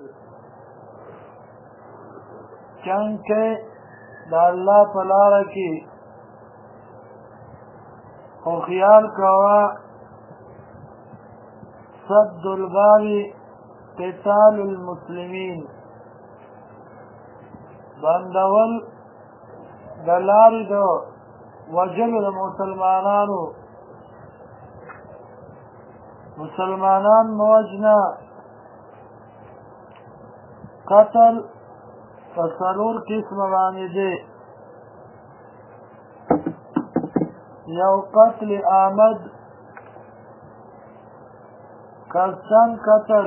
جنگ کې د الله په لاره کې خو خیال کوه سد الباب قتال المسلمین بندول د لارې د وجلو د مسلمانان موجنه قتل په څلور قسمه باندې دی. یو قتل آمد قصدن قتل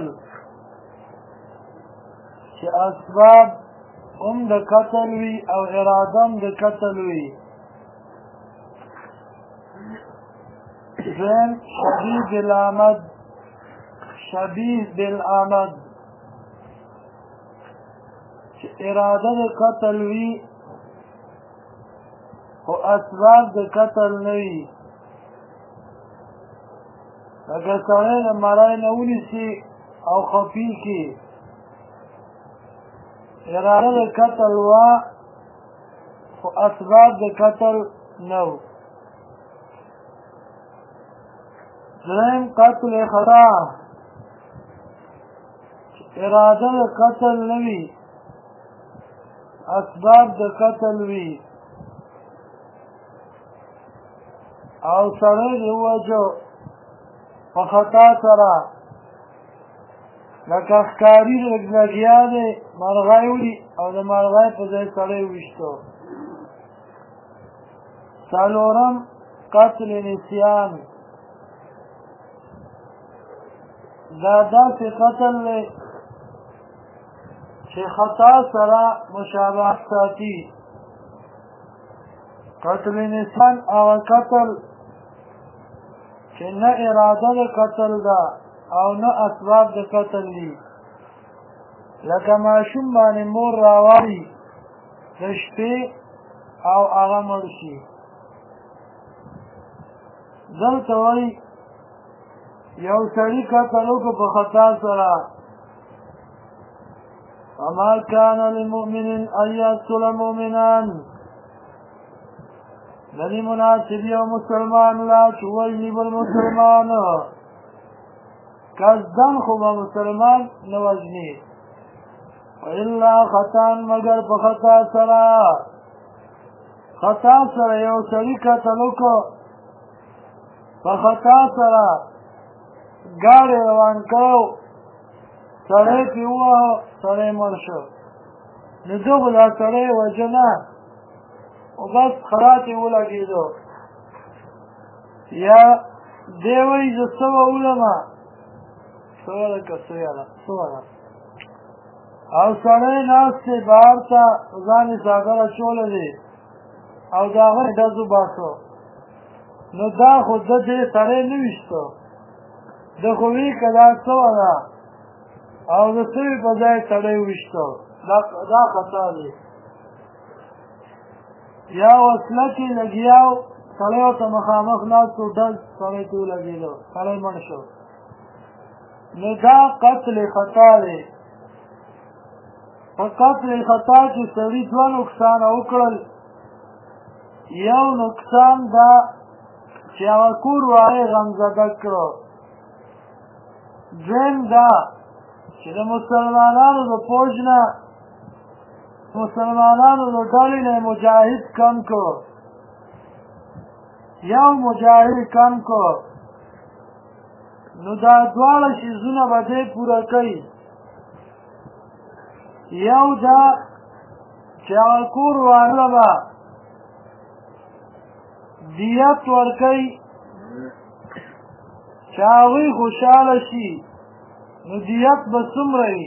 چې اسباب هم د قتل وي او اراده هم د قتل وي. دویم شبیه بالآمد چې اراده د قتل وي خو اسباب د قتل نه وي. لکه سړی د مرۍ نه ونیسي او خفي کړي، اراده د قتل وه خو اسباب د قتل نه و. دریم قتل خطا اراده د قتل نه وي اسباب د قتل وي او سړی د ووجو په خطا سره، لکه ښکاري لګیا دی مرغۍ وړي او د مرغۍ په ځای سړی وویشتو. څلورم قتل نسیان، دا داسې قتل دی چې خطا سره مشابهت ساتي. قتل نسیان هغه قتل چې نه اراده د قتل ده او نه اسباب د قتل دي، لکه ماشوم باندې مور راوړي د شپې او هغه مړ شي. دلته وایي یو سړي قتل وکړه په خطا سره، وما كان لمؤمن ان يقتل مؤمنا، ندی مناسب یو مسلمان لا چې وژني بل مسلمان قصدن خو به مسلمان نه وژني، الا خطا مگر په خطا سره. خطا سره یو سړي قتل وکړه په خطا سره، ګاډی روان کړو سړی پرې وواهه سړی مړ شو، نو دغه دا سړی وژه نه او بس خرات یې ولګېدو. یا دی وایي زه څه به وړمه سوله که څه یاده سوله، او سړی ناست دی بهر ته ځان یې څادر اچولی دی او د هغه ډز وباسو، نو دا خو ده دې سړی نه ویشتو، ده خو وی که دا څه ده او د سوي په ځای سړی وویشتو، دا خطا دی. یا وسله کې لګیاو سړی ورته مخامخ ناست و ډز سړی ته ولګېدو سړی مړ شو، نو دا قتل خطا دی. په قتل خطا کې سړي دوه نقصانه وکړل. یو نقصان دا چې هغه کور والی غمزده کړو. دویم دا چې د مسلمانانو د فوج نه مسلمانانو د ډلې نه مجاهد کم کړو، یو مجاهد کم کړو، نو دا دواړه شیزونه به دی پوره کوي. یو دا چې هغه کور واله به دیت ورکوي چې هغوی خوشحاله شي، نو دیت به څومره وي؟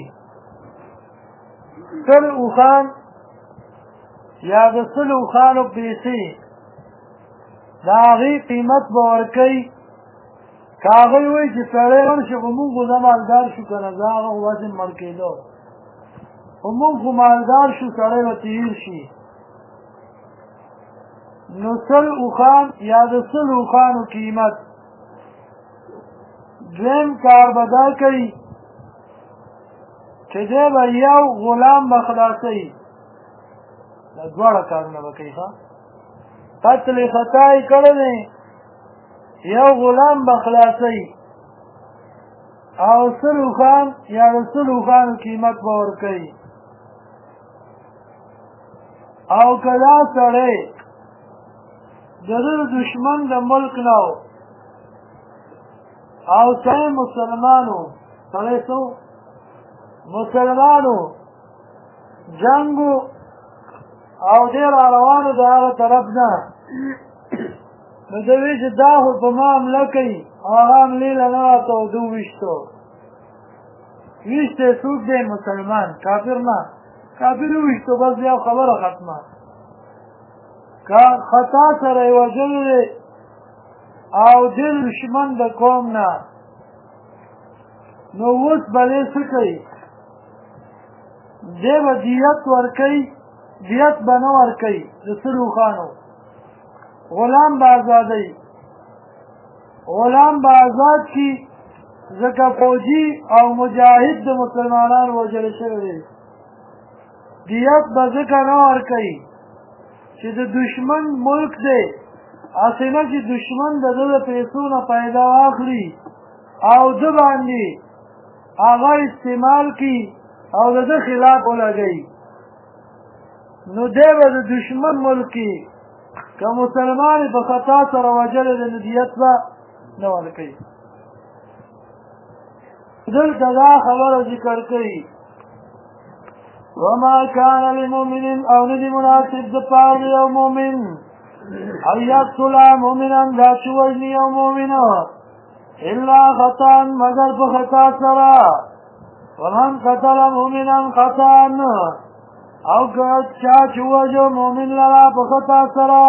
100 اوښان یا د 100 اوښانو پیسې د هغې قیمت به ورکوي. که هغوی وایي چې سړی مړ شي خو مونږ خو زه مالدار شو که نه، زه هغه خو وزن مړ کېدو، خو مونږ خو مالدار شو سړی به تېر شي، نو 100 اوښان یا د 100 اوښانو قیمت. دویم کار به دا کوي چې دی به یو غلام به خلاصوي دا دواړه کارونه به کوي ښه قتل خطا یې کړی دی یو غلام به خلاصوي او سلو خان یا د سلو خانو قیمت به ورکوي او که دا سړی د ده دشمن د ملک نه او سړی مسلمانو سړی څه مسلمانو جنګو او دی را روانو د هغه طرف نه نو ده وی چې دا خو په ما حمله کوي او هغه حملې له نه راته او ده وویشتو ویشتی څوک دی مسلمان کافر نه کافر وویشتو بس بیا خبره ختمه که خطا سره یې وژلی دی او دی دشمن د قوم نه نو اوس به دی څه کوي دی به دیت ورکوي دیت به نه ورکوي د سلو خانو غلام به آزادوي غلام به آزاد کي ځکه فوجي او مجاهد د مسلمانانو وژلی شوی دی دیت به ځکه نه ورکوي چې د دشمن ملک دی هسې نه چې دشمن د ده د پیسو نه پیدا واخلي او ده باندې هغه استعمال کي او د ده خلاف ولګوي نو دی به د دشمن ملک کې که مسلمان په خطا سره وژلی دی نو دیت به نه ورکوي دلته دا خبره ذکر کوي وما كان لمؤمن او ندي مناسب د پاره یو مؤمن او یقتل مؤمنا دا چې وژني یو مؤمن الا خطا مگر په خطا سره ومن قتل مؤمنا خطا او که چا چې وژو مؤمن لرا په خطا سره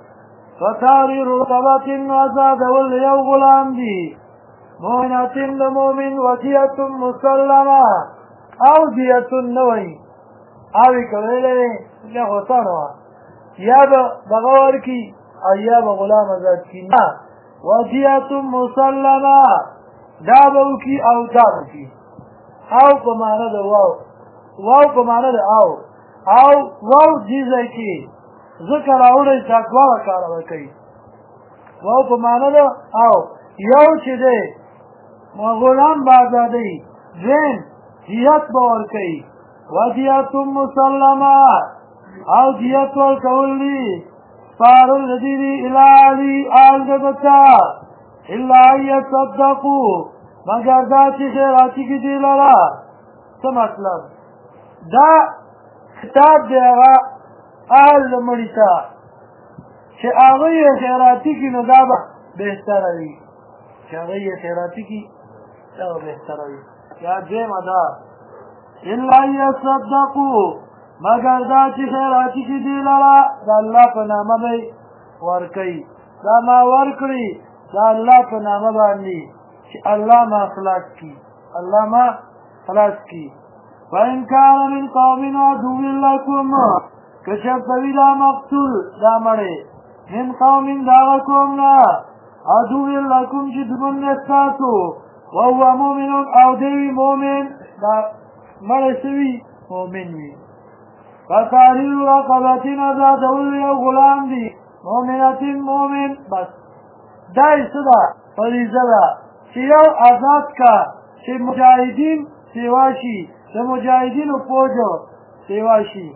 فتحرير رقبة آزادول یو غلام دي مؤمنة د مؤمن ودیة مسلمه او دیة نوی اوی کولی یا غسانو یا به دغه ورکي او یا به غلام آزاد کي نه ودیة مسلمه دا به وکي او دا به وکي او په معنی د واو په معنی د او واو دې ځای کې ذکر راوړی چې دواړه کاره به کوي واو په معنی د او یو چې دی غلام به آزادوي دویم دیت به ورکوي ودیت مسلمه او دیت ورکول دي سپارل د دې دي الی علي آل د بچا الا ان یصدقو مگر دا چې خیراتي کې دي لره څه مطلب دا خطاب دی هغه آل د مړي ته چې هغه یې خیراتي کړي نو دا به بهتره وي چې هغه یې خیراتي کړي دا به بهتره وي یا دویمه ده الا یصدقو مگر دا چې خیراتي کې دي لره د الله په نامه به ورکوي دا ما ورکړي دا الله په نامه باندې چې الله ما خلاص کړي الله ما خلاص کړي فإن كان من قوم عدو لكم كشف بلا مقتول دا مړی من قوم دا قوم نه عدو لكم چې دمن نستاسو وهو مؤمن او دی مؤمن دا مړی سوي مؤمن وي فتحرير رقبة آزادول یو غلام دی مؤمنة مؤمن بس دا یې څه ده فریضه ده چې یو آزاد کا چې مجاهدین سیوا شي د مجاهدینو فوجو سیوا شي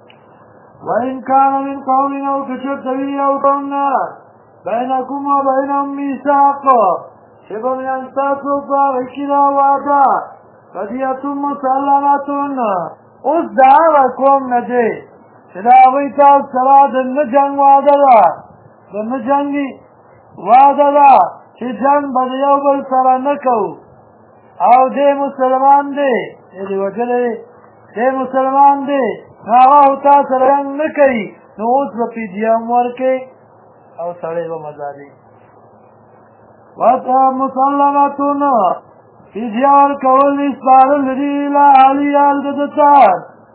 وإن كان من قوم او کچر دوی او قوم نه بینکم و بینهم میثاق چې به میان ستاسو په هغې کې دا وعده فدیة مسلمة اوس د هغه قوم نه دی چې د هغوی تاسو سره د نه جنګ وعده ده د نه جنګي وعده ده چې جنګ به د یو بل سره نه کوو او دی مسلمان دی دی وجلی دی مسلمان دی هغه او تا سره جنګ نه کوي نو اوس به فدیه هم ورکوي او سړی به مزادي مسلمتون فدیه ورکول دي سپارل دي له علي الدتار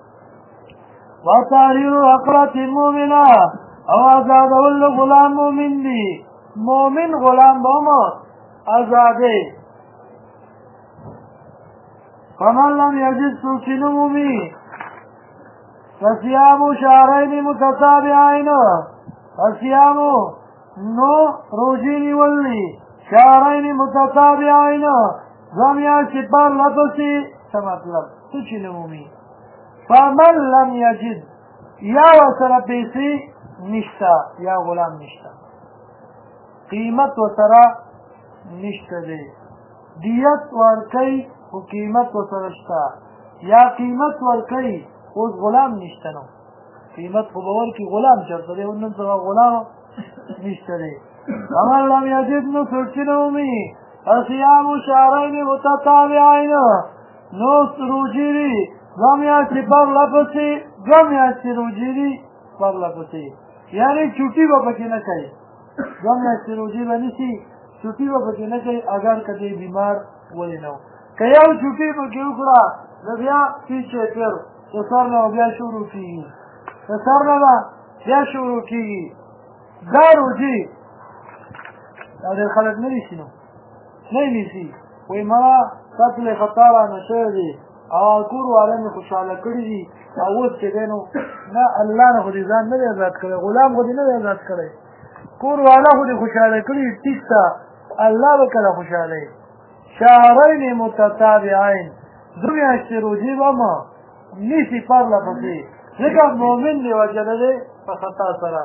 وتحرير رقبة مؤمنة او آزادول غلام مؤمن دي مؤمن غلام به هم آزادوي فمن لم يجد سوچنمومی فصيام شهرين متتابعين فصيام نو روجيني ولي شهرين متتابعين زميا شبار لبسي سمطلب سوچنمومی فمن لم يجد یا وسر پیسی نشتا یا غلام نشتا قیمت وسر نشتا دے دیت ورکی و قیمت وسرشتا یا قیمت ورکی اوس غلام نشته نو قیمت خو به ورکړي غلام چېرته دی نن سبا غلام نشته دی ومن لم یجد نو څوک چې نه ومي فصیام شهرین متتابعین نو روجې دي دوه میاشتې پرلهپسې دوه میاشتې روجې دي پرلهپسې یعنې چوټي به پکې نه کوي دوه میاشتې روجې به نیسي چوټي به پکې نه کوي اگر که دی بیمار ولې نه و که یو چوټي پکې وکړه نو بیا پیچې پیر سر نه بیا شروع کیږي سر نه بیا شروع کیږي دا روجې دا ډېر خلک نه نیسي نو نه نیسي وایي مړه قتل خطا رانه شوی دی او کور والا مې خوشحاله کړي دي او اوس چې دی نو نه الله نه خو دې ځان نه دی ازاد کړی غلام خو دې نه دی ازاد کړی کور والا خو دې خوشحاله کړي ټیک ته الله به کله خوشحاله شهرین متتابعین دوه میاشتې روجې به ما نیسی پرله پسې ځکه مؤمن دی وجله دی په خطا سره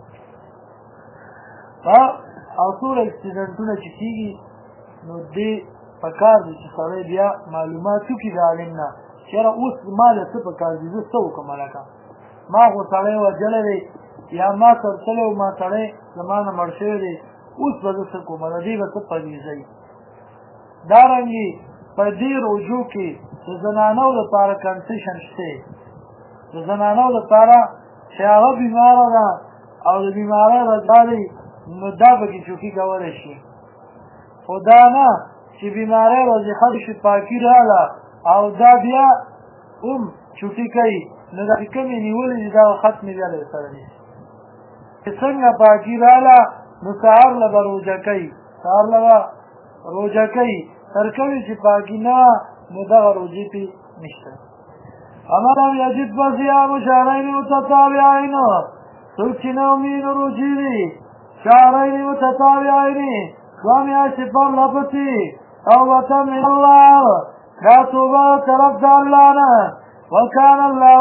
او څومره اکسیډنټونه چې کېږي نو دې په کار دی چې سړی بیا معلومات وکړي د عالم نه چې یاره اوس ما له څه په کار دي زه څه وکړم هلکه ما خو سړی وجلی دی یا ما ترتلی و ما سړی زما نه مړ شوی دی اوس به زه څه کوم د دې به څه پرېږدئ دارنګې په دې روجو کې د زنانو لپاره کنسیشن شته د زنانو لپاره چې هغه بیماره ده او د بیمارۍ رضا دی نو دا پکې چوکي کولی شي خو دا نه چې بیمارۍ راځي ښه شي پاکي راغله او دا بیا هم چوکي کوي نو دا چې کومې نیولې دي دا ختمې بیا له سره دي چې څنګه پاکي راغله نو سهار له به روژه کوي سهار له به روژه کوي تر کوي چې پاکي نه نو دغه روجې پې نشته اما لم یجد فصیام شهرین متتابعین څوک چې نه ومي نو روجې دي شهرین متتابعین دوه میاشتې پرلهپسې توبة من الله دا توبه طرف د الله نه وکان الله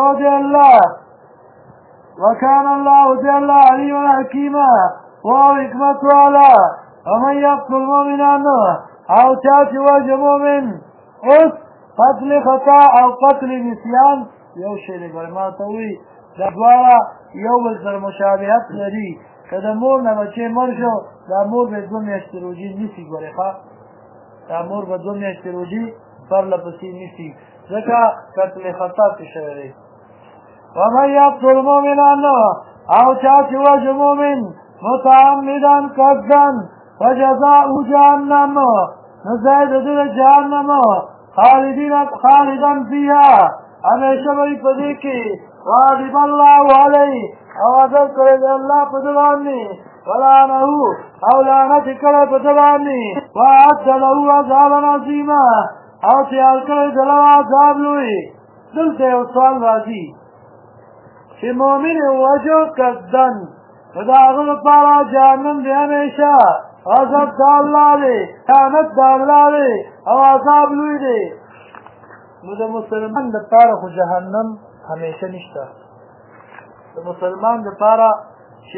جل علیم حکیما او حکمت والا ومن یقتل مؤمنا او چا چې وژني مؤمن اوس قتل خطا او قتل نسیان یو شی دی ګورې ما ته وایي دا دواړه یو بل سره مشابهت لري که د مور نه بچې مړ شو دا مور به دوه میاشتې روجې نیسي ګورې ښه دا مور به دوه میاشتې روجې پرلهپسې نیسي ځکه قتل خطا پې شوی دی ومن یقتل مؤمنا او چا چې وژني مؤمن متعمدا قصدا فجزاؤه جهنم نزاید دل جهنم خالدا فيها همیشه بی پدې کې غاضب الله علیه او غضب کړی دی الله په ده باندې ولعنه او لعنت کړی په ده باندې واعد له عذابا عظیما او تیار کړی د له عذاب لوی دلته یو سوال راځي چې مؤمن وجو قصدن نو د هغه لپاره جهنم دی همیشه غضب د الله دی لعنت د الله دی او عذاب لوی دی نو د مسلمان دپاره خو جهنم همیشه نشته د مسلمان دپاره چې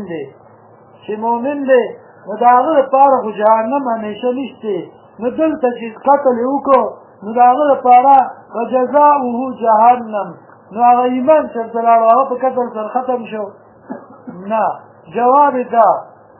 مؤمن دی نو د هغه دپاره خو جهنم همیشه نشته نو دلته چې قتل یې وکړو نو د هغه دپاره وجزاؤه جهنم نو هغه ایمان چېرته لاړو هغه په قتل سره ختم شو نه جواب دا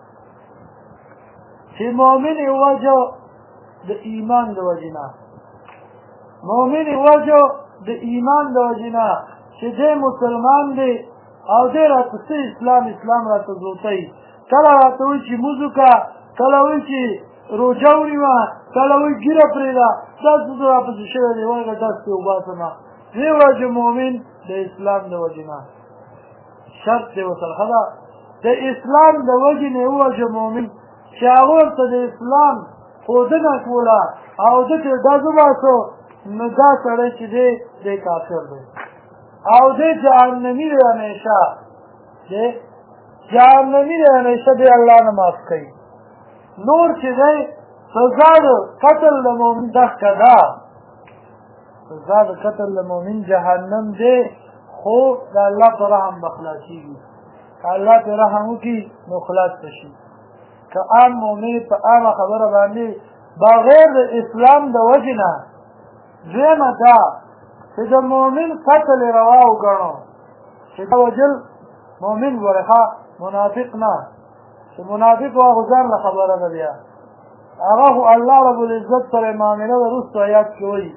چې مؤمن یې وجو د ایمان د وجې نه مؤمن یې وجو د ایمان د وجې نه چې دی مسلمان دی او دی راته څه اسلام راته زوتی کله راته وایي چې مونځ وکړه کله وایي چې روژه ونیوه کله وایي ږیره پرېږده دا څه راپسې شوی دی وایي دست یې وباسمه دې وجه مؤمن د اسلام د وجې نه شرط دی ورسره ښه ده د اسلام د وجې نه ووجه مؤمن چې هغه ورته د اسلام ښودنه کوله او ده ته ډز وباسو نو دا سړی چې دی کافر دی او دی جهنمي دی همیشه دی جهنمي دی همیشه دی الله نه معاف کوي نور چې دی سزا د قتل د مؤمن دغه ده سزا د قتل د مؤمن جهنم دی خو د الله په رحم به خلاصېږي که الله پرې رحم وکړي نو خلاص به شي که عام مؤمن په عامه خبره باندې بغیر د اسلام د وجې نه دویمه دا چې د مؤمن قتل یې روا وګڼو چې دا وجل مؤمن ګورې منافق نه چې منافق و هغه ځان له خبره ده بیا هغه خو الله رب العزت سره معامله د وروستو آیات کې وایي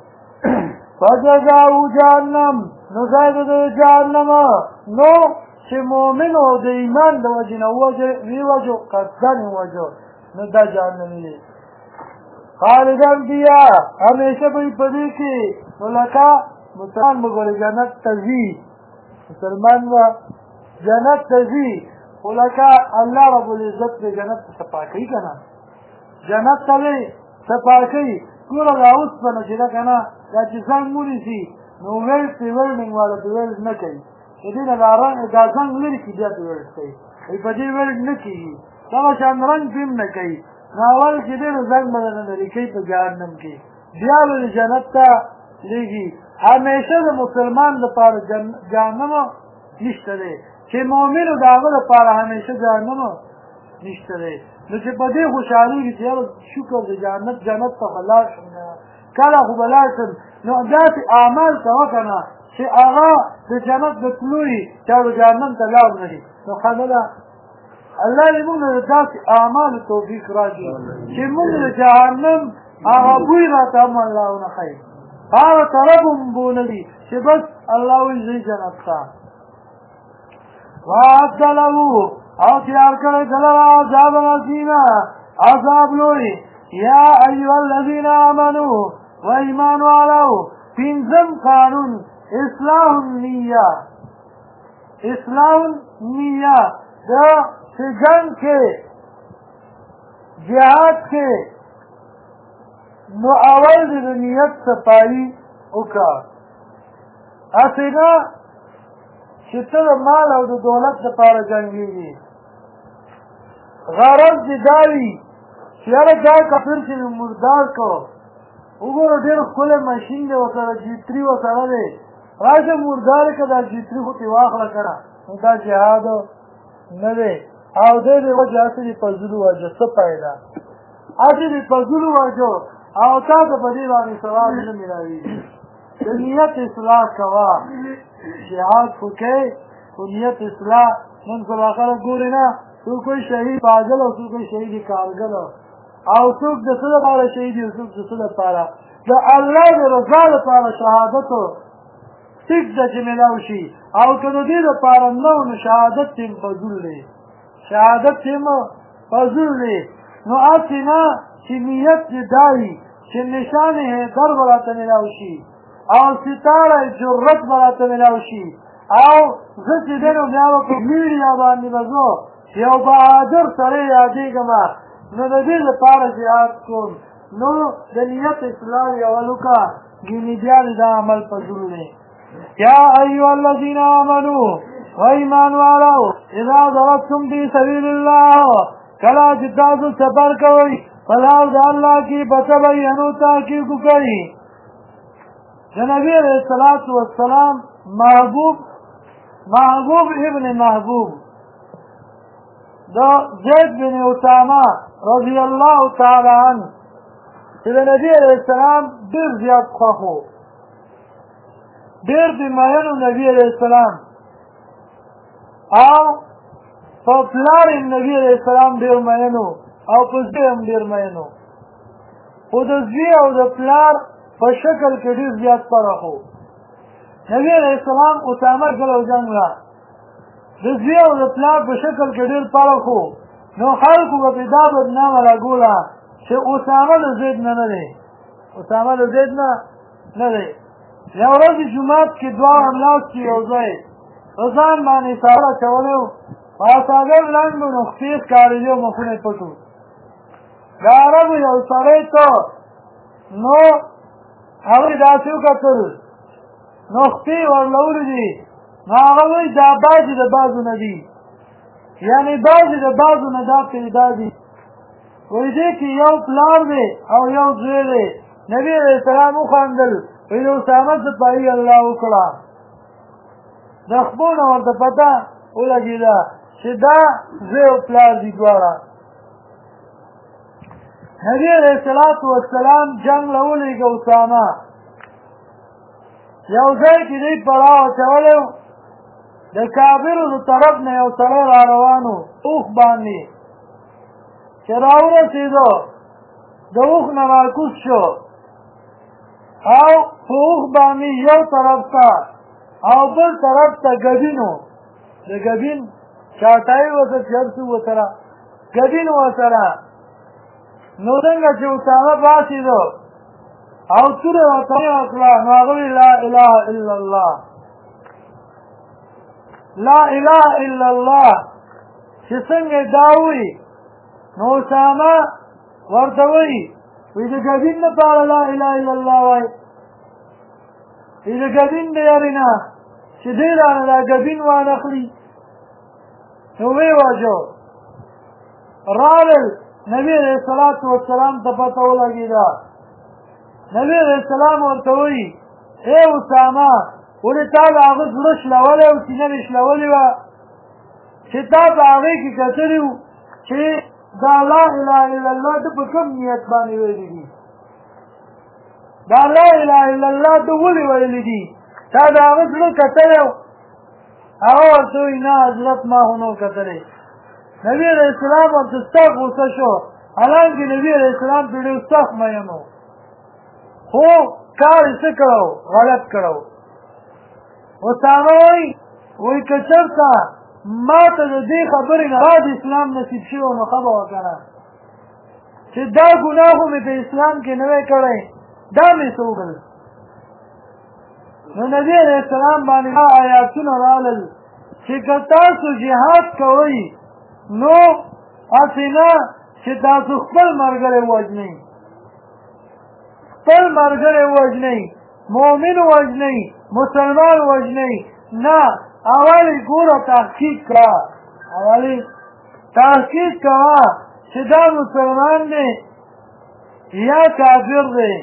فجزاؤ جهنم نو ځای د جهنم نو چې مؤمن او د ایمان د وجې نه ووجو قصدن ووجو نو دا جهنمي دی خالدان بیا همیشه به یې په دې کې نو لکه مسلمان به ګورې جنت ته ځي مسلمان به جنت ته ځي خو لکه الله رب العزت به جنت ته صفا کوي که نه جنت ته به صفا کوي ټوله دا اوسپنه چې ده که نه دا چې زنګ ونیسي نو ویلډ پې ویلډنګ والا پې ویلډ نه کوي د دې نه دا زنګ لرې کړي بیا پې ویلډ کوي په دې ویلډ نه کېږي دغه شان رنګ پې هم نه کوي نو اول چې دی نو زنګ به نه لرې کوي په جهنم کې بیا به د جنت ته لېږي همیشه د مسلمان دپاره جهنم نشته دی چې مؤمنو د هغه دپاره همیشه جهنم نشته دی نو چې په دې خوشحالېږي چې یاره شکر د جنت ته به لاړ شم کله خو به لاړ شم نو داسې اعمال کوه که نه چې هغه د جنت د تلو وي چې هغه جهنم ته لاړ نه وي نو ښه نه ده الله دې موږ له داسې اعمالو توفیق راکړي چې موږ د جهنم هغه بوی راته هم الله ونه ښایي هغه طرف هم بو نه وي چې بس الله وایي ځئ جنت ته وعد له او تیار کړی ده لره عذاب عظیمه عذاب لوی یا ایها الذین آمنوا و ایمان والو پنځم قانون اصلاح النیه دا چې جنګ کې جهاد کې نو اول د نیت صفایي وکړه هسې نه چې ته د مال او د دولت دپاره جنګېږي غرض دې دا وي چې یاره دا کفر چې مې مردار کړو وګوره ډېر ښکلی ماشین دی ورسره جیتري ورسره دی راشه مردار که دا جیتري خو ترې واخله که نه نو دا جهاد نه دی او دی دې وجه هسې دې په زلو وجه څه فایده هسې دې په زلو وجو او تا ته په دې باندې ثواب نه میلاوېږي د نیت اصلاح کوه جهاد خو کوې خو نیت اصلاح نن سبا خلک ګورې نه څوک وایي شهید فاضل او څوک وایي شهید کارګل او څوک د څه دپاره شهید وي څوک د څه دپاره د الله د رضا دپاره شهادتو ټیک ده چې میلاو شي او که د دې دپاره نه نو شهادت چې فضول دی شهادت چې فضول دی نو هسې نه چې نیت دې دا وي چې نشان حیدر به راته میلاو شي او ستاره جرت به راته میلاو شي او زه چې دی نو بیا به په میډیا باندې به زه یو بهادر سړی یادېږم نو د دې لپاره جهاد کوم نو د نیت اصلاح یې اول وکړه ګینې بیا دې دا عمل فضول دی یا ایها الذین آمنوا و ایمان والو اذا ضربتم فی سبیل الله کله چې تاسو سفر کوئ په لار د الله کې فتبینوا تحقیق وکړئ د نبي علیه الصلاة والسلام محبوب ابن محبوب دا زید بن اسامه رضی الله تعالی عنه چې د نبي علیه السلام ډېر زیات خوښ و ډېر د مینو نبي علیه السلام او په پلار یې نبي علیه السلام ډېر مینو او په زوی هم ډېر مینو خو د زوی او د پلار په شکل کې ډېر زیات فرق و نبي علیه السلام اسامه کله جنګ له د زوی او د پلار په شکل کې ډېر فرق و نو خلکو به پرې دا بدنامه راګوله چې اسامه د زید نه نه دی اسامه د زید نه دی یو ورځ جومات کې دواړه هملاستي یو ځای په ځان باندې ساره اچولی و پاساګر لنډ و نو خپې ښکارېدې او مخونه یې پټ و د عربو یو سړی ته نو هغوی داسې وکتل نو خپې ورله ولیدې نو هغه وایي دا بعضې د بعضو نه دي یعنې بعضې د بعضو نه دا پیدا دي وایي دې کې یو پلار دی او یو زوی دی نبي علیه السلام وخندل وایي د اسامه صفایي الله وکړه د خپو نه ورته پته ولګېده چې دا زوی او پلار دي دواړه نبی علیه السلام جنگ له ولېږه اسامه یو ځای کې دوی پړاو اچولی و د کافرو د طرف نه یو سړی را روان و اوښ باندې چې راورسېدو د اوښ نه راکوز شو او په اوښ باندې یو طرف ته او بل طرف ته ګبین و د ګبین چاټۍ ورته هر څه ورسره ګبین ورسره نو څنګه چې اسامه پاڅېدو او توره ورته وکړه نو هغه ویل لا اله الا الله لا اله الا الله چې څنګه دا وایي نو اسامه ورته وایي وایي د ګبین لپاره لا اله الا الله وایي وایي د ګبین د یارې نه چې دی رانه دا ګبین وانخلي نو ویې واچو راغلل نبی علیه السلام ته پته ولګېده نبی علیه السلام ورته وایي ای اسامه ولې تا د هغه زړه شلولی او سینه دې شلولې وه چې تا په هغې کې کتلي وو چې دا لا اله الا الله ده په کوم نیت باندې ویلي دي دا لا اله الا الله ده ولې ویلي دي تا د هغه زړه کتلی و هغه ورته وایي نه حضرت ما خو نه و کتلی نبی علیه السلام ورته سخت غوسه شو حالانکې نبي علیه السلام پرې ډېر سخت مین و خو کار یې څه کړی غلط کړی اسامه وایي که چېرته ما ته د دې خبرې نه بعد اسلام نصیب شوی نو ښه به وه که نه چې دا ګناه خو مې په اسلام کې نه وی کړی دا مې څه وکړل نو نبي علیه السلام باندې دا آیاتونه رالل چې که تاسو جهاد کوئ نو هسې نه چې تاسو خپل ملګری ووژنئ خپل ملګری ووژنئ مؤمن ووژنئ مسلمان ووژنئ نه اول ګوره تحقیق کړه اول تحقیق کوه چې دا مسلمان دی یا کافر دی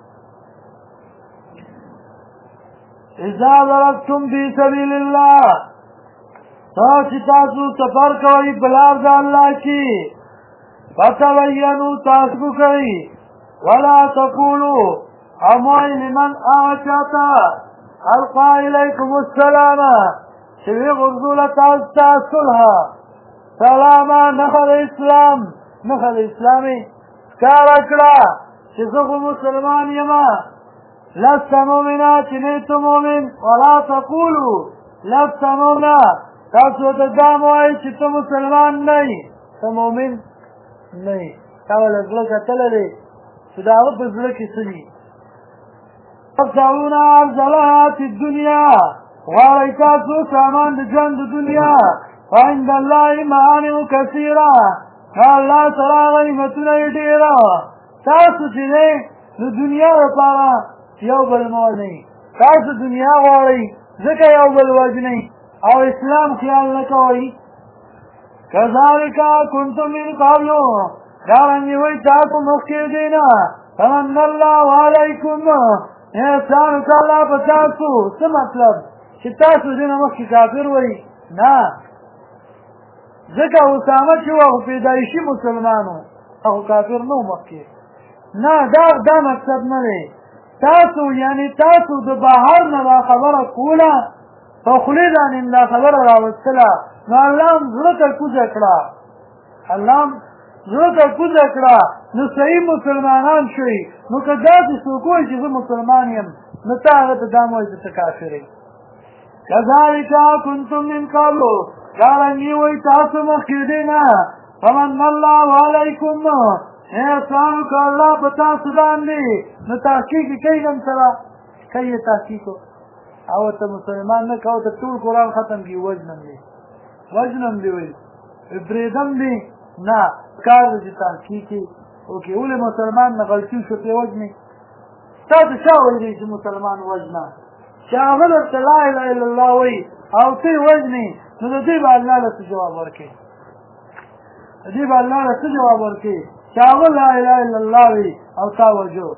اذا ضربتم فی سبیل الله چې تاسو سفر کوئ په لار د الله کې فتبینوا تحقیق کوئ ولا تقولوا اموای لمن آچاتا القا الیکم السلام چې وی غرزوله تاسو ته صلح سلاما نښه د اسلام نښه د اسلامي ښکاره کړه چې زه خو مسلمان یم لست مؤمنا چې نه ته مؤمن ولا تقولوا لست مؤمنا تاسو ته دا مه وایئ چې ته مسلمان نه یې ته مؤمن نه یې تا له زړه کتلی دی چې د هغه په زړه کې څه دي تبتغون عرض الحیات الدنیا غواړئ تاسو سامان د ژوند د دنیا وعند الله مغانم کثیره الله سره غنیمتونه یې ډېره تاسو چې دی د دنیا لپاره یو بل مه وژنئ تاسو دنیا غواړئ ځکه یو بل وژنئ او اسلام خیال نه کوئ کذالک کنتم من قبل دارنګې وایي تاسو مخکې دی نه فمن الله علیکم احسان وکړه الله په تاسو څه مطلب چې تاسو دې نه مخکې کافر وایي نه ځکه اسامه چې و هغه پیدایشي مسلمان و هغه کافر نه و مخکې نه دا مقصد نه دی تاسو یعنې تاسو د بهر نه دا خبره کوله په خولې باندې دا خبره راوستله نو الله هم زړه ته کوزه کړه الله هم زړه ته کوزه کړه نو صحیح مسلمانان شوي نو که داسې څوک وایي چې زه مسلمان یم نو ته هغه ته دا مه وایي چې ته کافر یې کذالک کنتم من قبل دارنګې وایي تاسو مخکې دی نه فمن الله علیکم احسان وکړه الله په تاسو باندې نو تحقیق یې کوي هم سره کوي یې تحقیق او ته مسلمان نه که ته ټول قرآن ختم کړي وژنم دی وایي برېدم دی نه کار دی چې تحقیق یې وکړي ولې مسلمان نه غلطي شو پرې وژنې تا ته چا ویلی چې مسلمان وژنه چې هغه درته لا اله الا الله وایي او ته یې وژنې نو د دې به الله له څه جواب ورکړي د دې به الله له څه جواب ورکړي چې هغه لا اله الا الله وي او تا وژو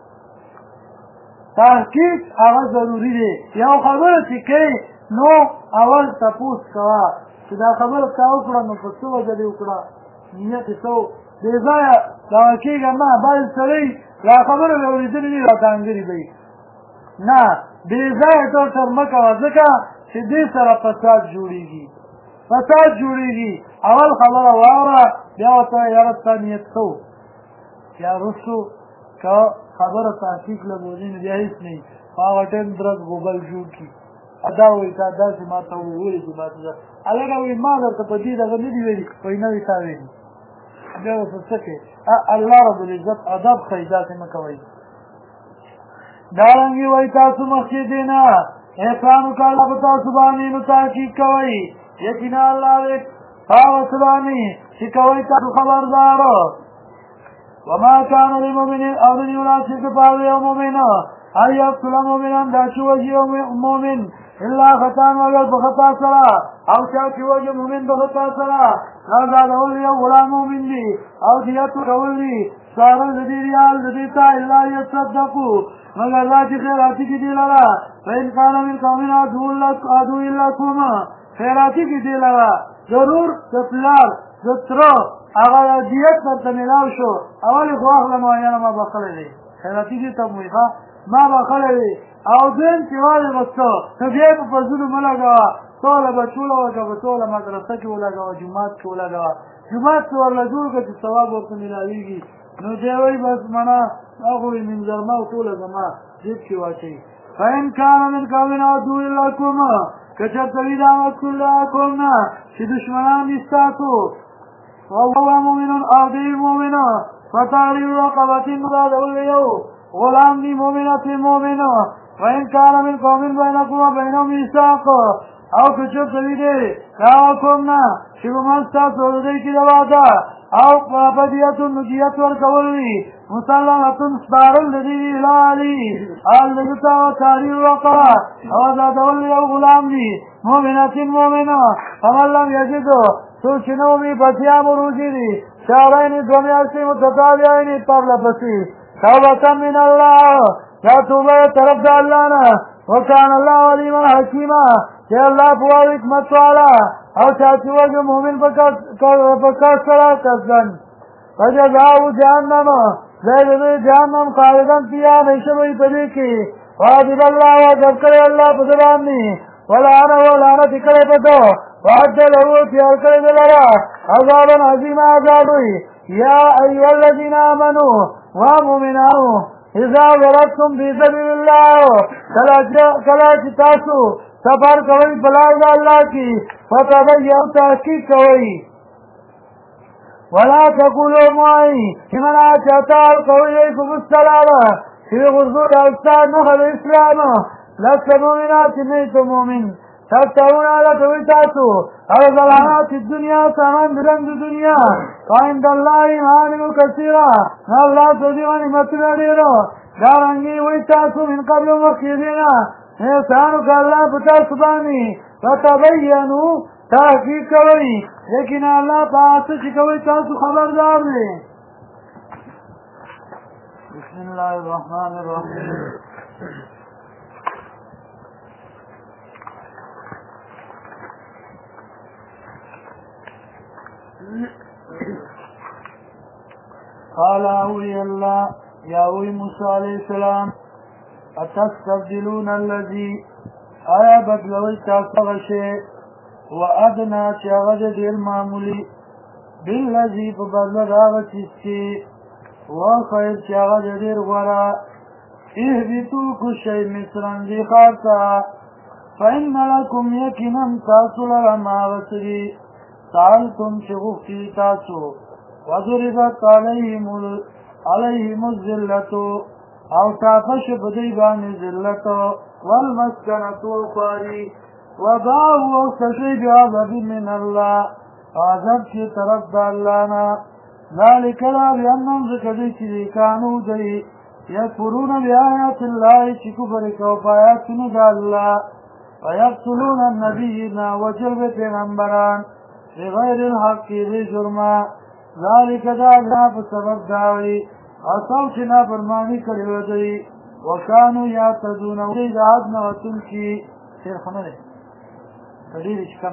تحقیق هغه ضروري دی یو خبره چې کوي نو اول تپوس کوه چې دا خبره تا وکړه نو په څه وجه دې وکړه نیت یې څه بې ځایه دغه کېږه نه بعض سړی دا خبره به اورېدلې وي راته انګرې به نه بې ځایه ټوټر مه کوه ځکه چې دې سره فساد جوړېږي اول خبره واوره بیا ورته یاره ستا نیت څه و بیا وروستو که خبره تحقیق له بولي نو بیا هېڅ نه وي په هغه ټایم درز ګوګل جوړ کړي دا وایي تا داسې ما ته وویلې چې ما ته هلکه وایي ما درته په دې دغه نه دي ویلي وایي نه وي تا ویلي بیا ورته څه کوې الله رب العزت ادب ښایي داسې مه کوئ دارنګې وایي تاسو مخکې دې نه احسان وکړه الله په تاسو باندې نو تحقیق کوئ یقینا الله دې هغه څه باندې چې کوئ تاسو خبردار وما كان للمؤمن او للمنافق فهو يوم مؤمن ان يقتل مؤمنا دا چې وجه مؤمن الا خطا مگر په خطا سره او چې وجه مؤمن په خطا سره هذا ډول یو غلام مؤمن دی او دیت ډول دی سارل د دې ریال د دې تا الا يصدقوا مگر دا چې خیراتی کې دی لرا فإن كان من قوم عدو لكم خیراتی کې دی لرا ضرور د پلار د تره هغه دیت درته میلاو شو اولې خو اخلم ویانه ما بخلی دی خیراتی کې ته مویې ما بخلی دی او دویم چې والې بسته نو بیا یې په فضلو مه لګوه ټوله بچو لګوه په ټوله مدرسه کې ولګوه جومات کې ولګوه جومات کې ورله جوړ کړه چې ثواب ورته میلاویږي نو دی وایي بس منه هغه وایي منظرمه او ټوله زما جیب کې واچوي فإن كان من قوم عدو لكم که چېرته وي دا مذکور لکم نه چې دشمنان دي ستاسو وهو مؤمن او دی مؤمن فتحرير رقبة مبادول یو غلام دی مؤمنة مؤمن وإن كان من قوم بينكم وبينهم ميثاق او که چېرته وي دی دا کوم نه چې په منځ ستاسو د دوی کې د واده او فدیة دیت ورکول وي مسلمة سپارل د دې الهي الذي تحرير رقبة او آزادول یو غلام دی مؤمنة مؤمنه فمن لم یجد څوک چې نه ومي په صیامو روژې دي شهرین دوه میاشتې متتابعین پرله پسې توبة من الله دا توبه طرف د الله نه وکان الله علیما حکیما چې الله په حکمت والا او چا چې وجه مؤمن په کار سره کسبن فجزاؤ جهنم دی د جهنم خالدن فیها همیشه به وي په دې کې وعذب الله وعذب کړی الله په ده باندې ولعنت یې کړی په ده وعد له تیار کړی ده لره عذابا عظیما عذاب وي یا ایها الذین آمنوا ومؤمنانو اذا ضربتم فی سبیل الله کله چې تاسو سفر کوئ په لار د الله کې فتبینوا تحقیق کوئ ولا تقولوا معي لمن اتى القول اليكم السلام في غرزور الأستاذ نخل الإسلام لست مؤمنات نيت مؤمن تفترون على تويتاتو على ظلامات الدنيا سامان برند الدنيا وعند الله معانم كثيرة الله تديواني متناديرو دارنگي ويتاتو من قبل مخيرنا احسانك الله بتاسباني فتبينوا تحقیق کوي لیکن الله تاسو چې کوي تاسو خبردار دي بسم الله الرحمن الرحیم قال اولی الله یا اوی موسی علیہ السلام اتستبدلون الذي آیا بدلوی تاسو غشي وادنا چې هغه ډېر معمولي بالذي په بدله د هغه څیز کې وخیر چې هغه ډېر غوره اهبطوا کوشئ مصرا دې ښار ته فإن لکم یقینا تاسو لره ما هغه څه دي سألتم چې غوښتي تاسو وضربت علیهم الذلة او ټاپه شو په دوی باندې ذلت والمسکنة والخواري وباو سشی بعذاب من الله عذاب کی طرف دا اللہ نا ذالک لا بیانم ذکر دی چی کانو دی یکفرون بآیات الله چې کفر کوي په آیاتونو د الله ويقتلون النبیین وجلب پیغمبران بغیر الحق بجرما ذلك دا په سبب داوي اصل چې نافرمانی کړې دوی وکانو یعتدون دوی د حد نه وتونکي خیر خنه ده ډېر کم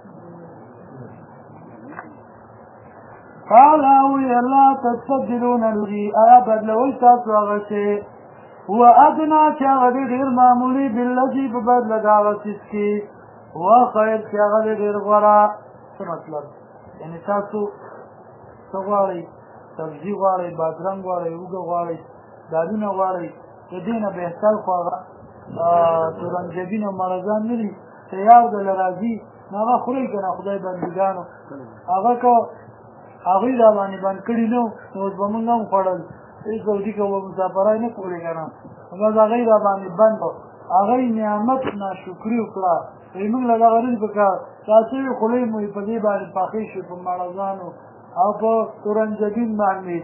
قال او الله تستبدلون الذي بدلوي تاسو هغه شی هو ادنى چې هغه ډېر معمولي بالذي په بدله د هغه څیز کې هو خیر چې هغه ډېر غوره څه مطلب یعنې تاسو څه غواړئ سبزي غواړئ بادرنګ غواړئ اوږه غواړئ دالونه غواړئ د دې نه بهتر خو هغه تورنجبین او مرضان نه دي چې یو ځله راځي نو هغه خورئ که نه خدای بندګانو هغه که هغوی را باندې بند کړي نو اوس به مونږ هم خوړل سعودي که به مسافرای نه کولې که نه بس هغوی را باندې بند و هغوی نعمت ناشکري وکړه وایي مونږ له دغه رزق پکار دا شوي خولۍ مو په دې باندې پاخې شوې په مرضانو او په تورنجبین باندې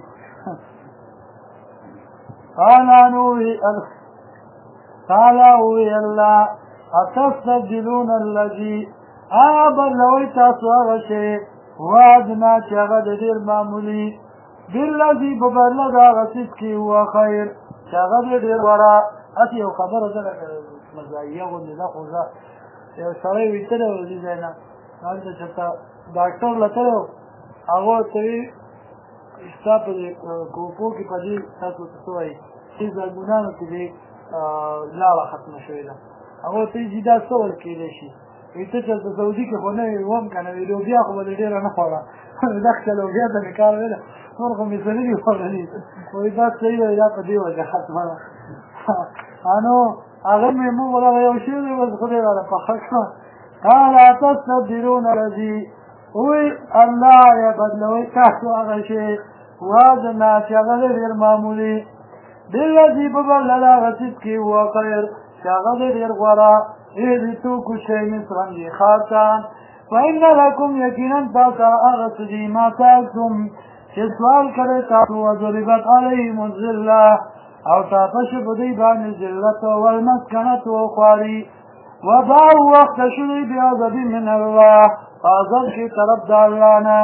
قال اوی الله اتستبدلون الذي بدلوي تاسو هغه شی وادنا چې هغه د ډېر معمولي بالذي په بدله د هغه څیز کې هو خیر چې هغه د ډېر غوره هسې یو خبره ده لکه مزایه غوندې ده خو زه یو سړی ویتلی و دې ځای نه هلته چېرته ډاکټر له تللی و هغه ورته وي ستا په دې کوپو کې په دې تاسو ورته څه وایي چې زرګونانو کې دې لاړه ختمه شوې ده هغه ورته وایي دا څه ول کېدی شي وایي ته چېرته سعودي کې خو نه وې وم که نه وایي لوبیا خو به دې ډېره نه خوړه دغه لوبیا ته مې کار ویله نور خو مې څه نه دي خوړلي وایي دا صحیح وایي دا په دې وجه ختمه ده نو هغه مې مونږ دغه یو شی دی بس خدای راله پخه کړه قال اتستبدلون الذي وی الله یا بدلوي تاسو هغه شی وادنا چې هغه ډېر معمولي بالذي په بدله د هغه څیز کې هو خیر چې هغه ډېر غوره اهبطوا شی مصرا خاصان فإن لكم یقینا تاسو هغه څه دي ما سألتم چې سوال کړی تاسو وضربت علیهم الذلة او تاسو شو په دې باندې ذلت والمسکنة وخواري وباءوا وقت شوي بعذاب من الله عذاب کی طرف د الله نه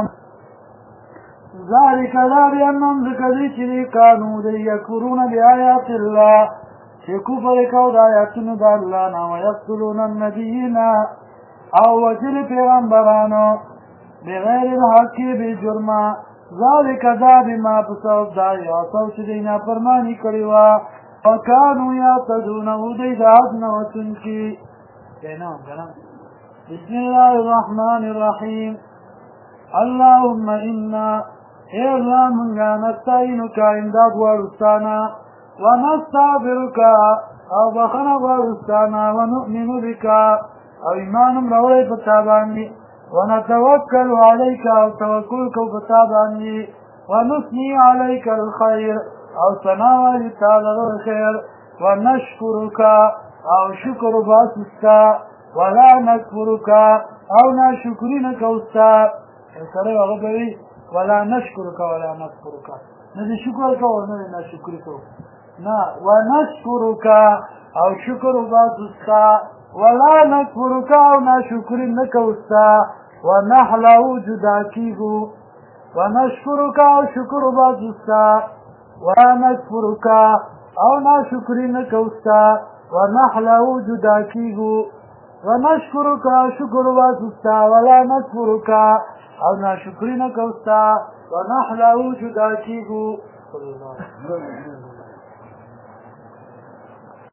ذلك لا بأنهم ذکري چې کانوا یکفرون بآیات الله چې کفر کوي د آیاتونو د الله نه ويقتلون النبیین او وجل پیغمبرانو بغیر الحق بجرما ذلك دا بما بسبب دا یاسو چې دی نافرمانی کړې وه وکانوا یعتدون دوی د حد نه وتونکي بسم الله الرحمن الرحيم اللهم إنا إلا منغا نستعينك إمداد ورستانا ونستعبرك أو بخنا ورستانا ونؤمن بك أو إيمان روي بتابعني ونتوكل عليك أو توكلك بتابعني ونثني عليك الخير أو ثناء تعالى الخير ونشكرك أو شكر باسسك ولا نكفرك او ناشکرینک اوستا سره هغه کوي ولا نشکرک ولا نکفرک نه شکر کو نه ناشکری کو نه ونشکرک او شکر واسطا ولا نکفرک او ناشکرینک اوستا ونحلو جداکیغو ونشکرک او شکر واسطا ولا نکفرک او ناشکرینک اوستا ونحلو جداکیغو ونشکرک شکر واسطا ولا نکفرک او ناشکرینک اوستا ونحلو جداکیغو